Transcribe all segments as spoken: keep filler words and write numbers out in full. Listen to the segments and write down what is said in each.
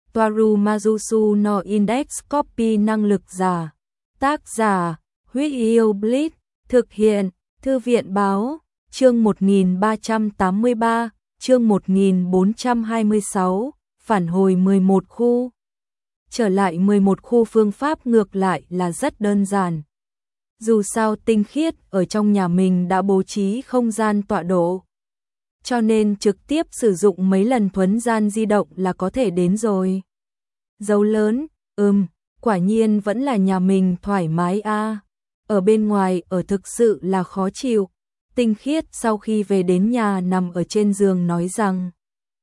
Toaru Majusu no Index Copy năng lực giả. Tác giả, Huyết Yêu Blitz, thực hiện, Thư viện báo, chương một nghìn ba trăm tám mươi ba, chương một nghìn bốn trăm hai mươi sáu, phản hồi mười một khu. Trở lại mười một khu phương pháp ngược lại là rất đơn giản. Dù sao Tinh Khiết ở trong nhà mình đã bố trí không gian tọa độ, cho nên trực tiếp sử dụng mấy lần thuấn gian di động là có thể đến rồi. Dấu lớn, ừm, quả nhiên vẫn là nhà mình thoải mái a. À. Ở bên ngoài ở thực sự là khó chịu. Tinh Khiết sau khi về đến nhà nằm ở trên giường nói rằng,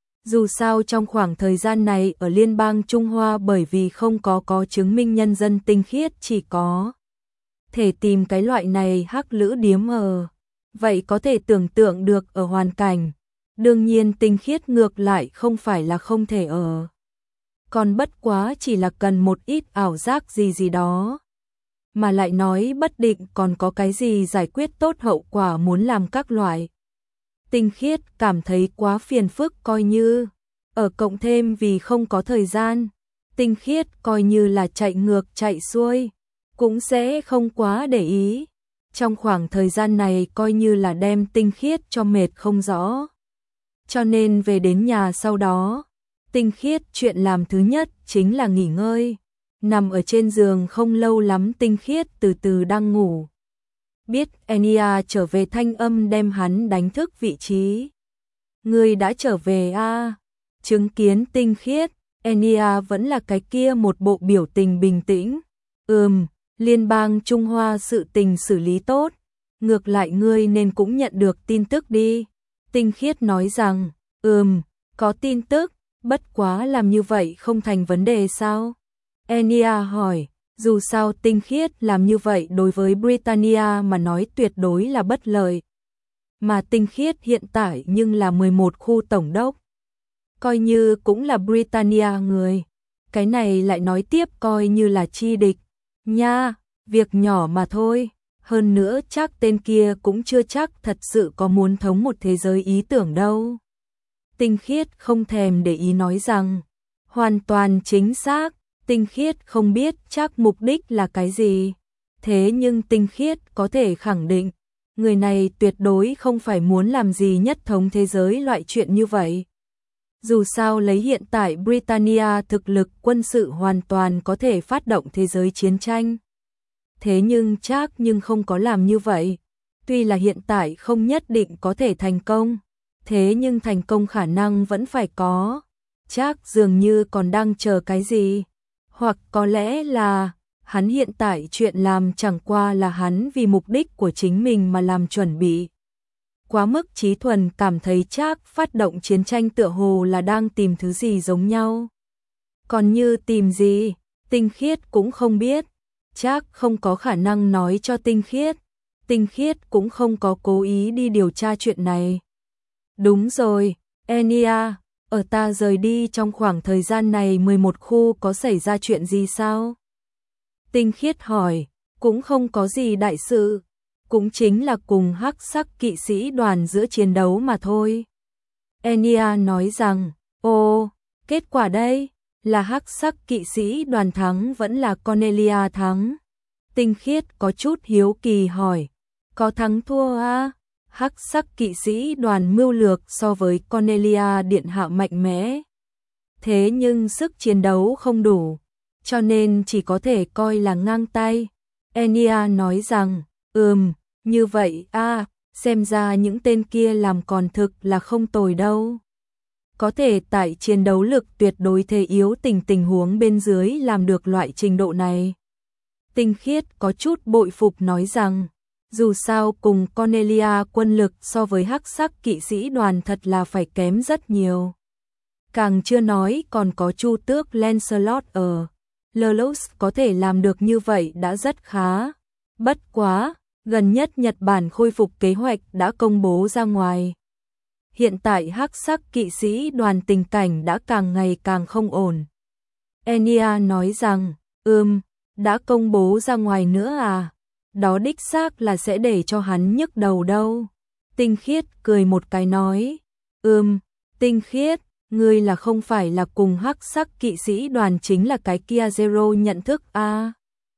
dù sao trong khoảng thời gian này ở Liên bang Trung Hoa bởi vì không có có chứng minh nhân dân, Tinh Khiết chỉ có thể tìm cái loại này hắc lữ điếm ở. Vậy có thể tưởng tượng được ở hoàn cảnh, đương nhiên Tinh Khiết ngược lại không phải là không thể ở. Còn bất quá chỉ là cần một ít ảo giác gì gì đó. Mà lại nói bất định còn có cái gì giải quyết tốt hậu quả muốn làm các loại. Tinh Khiết cảm thấy quá phiền phức, coi như ở cộng thêm vì không có thời gian, Tinh Khiết coi như là chạy ngược chạy xuôi, cũng sẽ không quá để ý. Trong khoảng thời gian này coi như là đem Tinh Khiết cho mệt không rõ. Cho nên về đến nhà sau đó, Tinh Khiết chuyện làm thứ nhất chính là nghỉ ngơi. Nằm ở trên giường không lâu lắm Tinh Khiết từ từ đang ngủ. Biết Enya trở về thanh âm đem hắn đánh thức vị trí. Người đã trở về a à? Chứng kiến Tinh Khiết, Enya vẫn là cái kia một bộ biểu tình bình tĩnh. Ừm, Liên bang Trung Hoa sự tình xử lý tốt. Ngược lại ngươi nên cũng nhận được tin tức đi. Tinh Khiết nói rằng, ừm, có tin tức, bất quá làm như vậy không thành vấn đề sao? Enya hỏi, dù sao Tinh Khiết làm như vậy đối với Britannia mà nói tuyệt đối là bất lợi. Mà Tinh Khiết hiện tại nhưng là mười một khu tổng đốc. Coi như cũng là Britannia người. Cái này lại nói tiếp coi như là chi địch. Nha, việc nhỏ mà thôi. Hơn nữa chắc tên kia cũng chưa chắc thật sự có muốn thống một thế giới ý tưởng đâu. Tinh Khiết không thèm để ý nói rằng, hoàn toàn chính xác. Tinh Khiết không biết chắc mục đích là cái gì. Thế nhưng Tinh Khiết có thể khẳng định, người này tuyệt đối không phải muốn làm gì nhất thống thế giới loại chuyện như vậy. Dù sao lấy hiện tại Britannia thực lực quân sự hoàn toàn có thể phát động thế giới chiến tranh. Thế nhưng chắc nhưng không có làm như vậy. Tuy là hiện tại không nhất định có thể thành công, thế nhưng thành công khả năng vẫn phải có. Chắc dường như còn đang chờ cái gì. Hoặc có lẽ là hắn hiện tại chuyện làm chẳng qua là hắn vì mục đích của chính mình mà làm chuẩn bị. Quá mức trí thuần cảm thấy chắc phát động chiến tranh tựa hồ là đang tìm thứ gì giống nhau. Còn như tìm gì, Tinh Khiết cũng không biết. Chắc không có khả năng nói cho Tinh Khiết. Tinh Khiết cũng không có cố ý đi điều tra chuyện này. Đúng rồi, Enya, ở ta rời đi trong khoảng thời gian này mười một khu có xảy ra chuyện gì sao? Tinh Khiết hỏi, cũng không có gì đại sự, cũng chính là cùng hắc sắc kỵ sĩ đoàn giữa chiến đấu mà thôi. Enya nói rằng, ồ, kết quả đây, là hắc sắc kỵ sĩ đoàn thắng vẫn là Cornelia thắng? Tinh Khiết có chút hiếu kỳ hỏi, có thắng thua à? Hắc sắc kỵ sĩ đoàn mưu lược so với Cornelia điện hạ mạnh mẽ. Thế nhưng sức chiến đấu không đủ, cho nên chỉ có thể coi là ngang tay. Enya nói rằng, ừm, như vậy à, xem ra những tên kia làm còn thực là không tồi đâu. Có thể tại chiến đấu lực tuyệt đối thế yếu tình tình huống bên dưới làm được loại trình độ này. Tinh Khiết có chút bội phục nói rằng, dù sao cùng Cornelia quân lực so với hắc sắc kỵ sĩ đoàn thật là phải kém rất nhiều. Càng chưa nói còn có Chu Tước Lancelot ở. Lelouch có thể làm được như vậy đã rất khá. Bất quá, gần nhất Nhật Bản khôi phục kế hoạch đã công bố ra ngoài. Hiện tại hắc sắc kỵ sĩ đoàn tình cảnh đã càng ngày càng không ổn. Enya nói rằng, ừm, đã công bố ra ngoài nữa à? Đó đích xác là sẽ để cho hắn nhức đầu đâu. Tinh Khiết cười một cái nói, ừm, Tinh Khiết, ngươi là không phải là cùng hắc sắc kỵ sĩ đoàn chính là cái kia Zero nhận thức a à?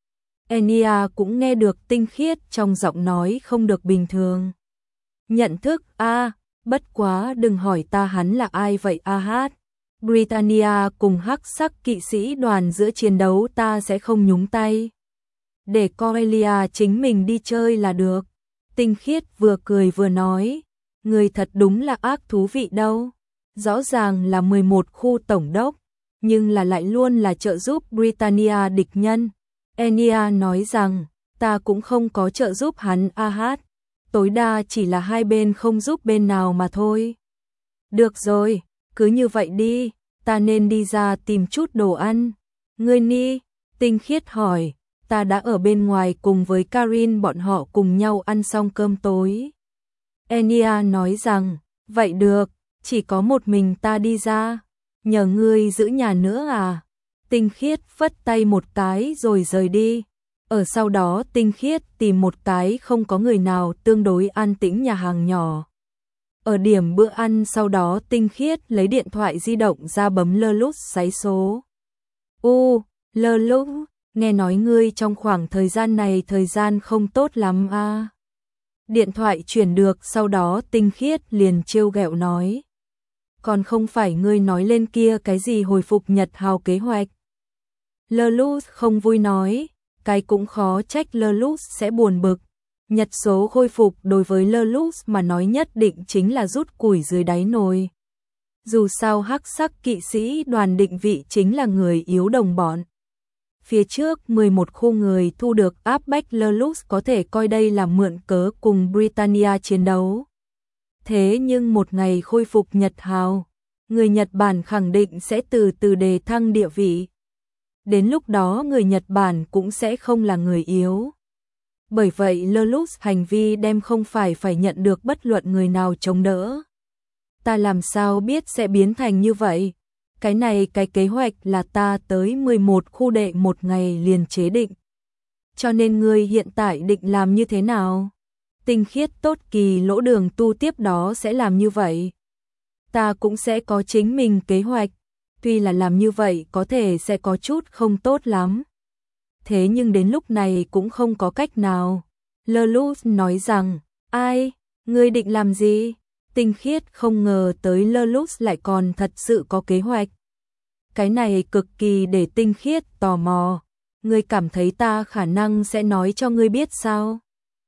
Enya cũng nghe được tinh khiết trong giọng nói không được bình thường. Nhận thức a à, bất quá đừng hỏi ta hắn là ai vậy a hát. Britannia cùng hắc sắc kỵ sĩ đoàn giữa chiến đấu ta sẽ không nhúng tay. Để Corellia chính mình đi chơi là được. Tinh khiết vừa cười vừa nói, người thật đúng là ác thú vị đâu. Rõ ràng là mười một khu tổng đốc, nhưng là lại luôn là trợ giúp Britannia địch nhân. Enya nói rằng, ta cũng không có trợ giúp hắn a hát. Tối đa chỉ là hai bên không giúp bên nào mà thôi. Được rồi, cứ như vậy đi, ta nên đi ra tìm chút đồ ăn. Ngươi ni, tinh khiết hỏi, ta đã ở bên ngoài cùng với Karin bọn họ cùng nhau ăn xong cơm tối. Enya nói rằng, vậy được, chỉ có một mình ta đi ra, nhờ ngươi giữ nhà nữa à. Tinh khiết phất tay một cái rồi rời đi. Ở sau đó tinh khiết tìm một cái không có người nào tương đối an tĩnh nhà hàng nhỏ. Ở điểm bữa ăn sau đó tinh khiết lấy điện thoại di động ra bấm lơ lút xoáy số. U, lơ lút, nghe nói ngươi trong khoảng thời gian này thời gian không tốt lắm à. Điện thoại chuyển được sau đó tinh khiết liền trêu ghẹo nói. Còn không phải ngươi nói lên kia cái gì hồi phục Nhật Hào kế hoạch. Lơ lút không vui nói, cái cũng khó trách lơ lút sẽ buồn bực. Nhật số khôi phục đối với lơ lút mà nói nhất định chính là rút củi dưới đáy nồi. Dù sao hắc sắc kỵ sĩ đoàn định vị chính là người yếu đồng bọn. Phía trước mười một khu người thu được áp bách lơ lút có thể coi đây là mượn cớ cùng Britannia chiến đấu. Thế nhưng một ngày khôi phục Nhật Hào, người Nhật Bản khẳng định sẽ từ từ đề thăng địa vị. Đến lúc đó người Nhật Bản cũng sẽ không là người yếu. Bởi vậy lơ lút hành vi đem không phải phải nhận được bất luận người nào chống đỡ. Ta làm sao biết sẽ biến thành như vậy? Cái này cái kế hoạch là ta tới mười một khu đệ một ngày liền chế định. Cho nên ngươi hiện tại định làm như thế nào? Tinh khiết tốt kỳ lỗ đường tu tiếp đó sẽ làm như vậy. Ta cũng sẽ có chính mình kế hoạch. Tuy là làm như vậy có thể sẽ có chút không tốt lắm. Thế nhưng đến lúc này cũng không có cách nào. Lơ lút nói rằng, ai, ngươi định làm gì? Tinh khiết không ngờ tới lơ lút lại còn thật sự có kế hoạch. Cái này cực kỳ để tinh khiết tò mò. Ngươi cảm thấy ta khả năng sẽ nói cho ngươi biết sao?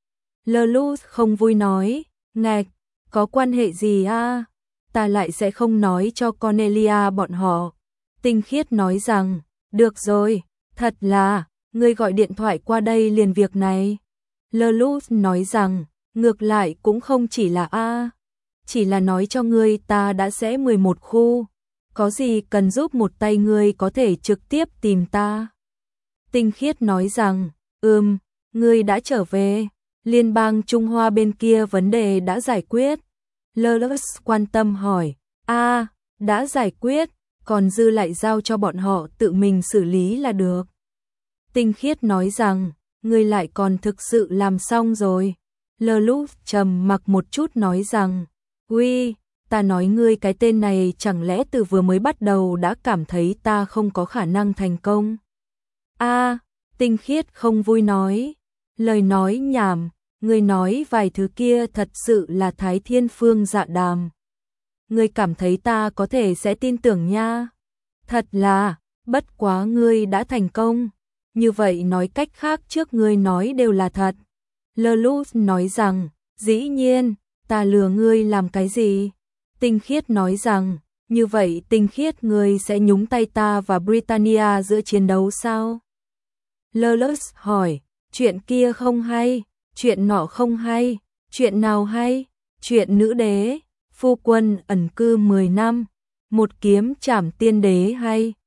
Lơ lút không vui nói, ngạch, có quan hệ gì à? Ta lại sẽ không nói cho Cornelia bọn họ. Tinh khiết nói rằng, được rồi, thật là, ngươi gọi điện thoại qua đây liền việc này. Lơ lút nói rằng, ngược lại cũng không chỉ là a, chỉ là nói cho ngươi ta đã sẽ mười một khu, có gì cần giúp một tay ngươi có thể trực tiếp tìm ta. Tinh khiết nói rằng, ừm, ngươi đã trở về, liên bang Trung Hoa bên kia vấn đề đã giải quyết. Lơ lút quan tâm hỏi, a, đã giải quyết, còn dư lại giao cho bọn họ tự mình xử lý là được. Tinh khiết nói rằng, ngươi lại còn thực sự làm xong rồi. Lơ lút trầm mặc một chút nói rằng, uy, ta nói ngươi cái tên này chẳng lẽ từ vừa mới bắt đầu đã cảm thấy ta không có khả năng thành công. A, tinh khiết không vui nói, lời nói nhảm, ngươi nói vài thứ kia thật sự là Thái Thiên Phương Dạ Đàm. Ngươi cảm thấy ta có thể sẽ tin tưởng nha. Thật là, bất quá ngươi đã thành công. Như vậy nói cách khác trước ngươi nói đều là thật. Lơ lút nói rằng, dĩ nhiên, ta lừa ngươi làm cái gì? Tinh khiết nói rằng, như vậy tinh khiết ngươi sẽ nhúng tay ta và Britannia giữa chiến đấu sao? Lơ lút hỏi, chuyện kia không hay, chuyện nọ không hay, chuyện nào hay? Chuyện nữ đế, phu quân ẩn cư mười năm, một kiếm trảm tiên đế hay?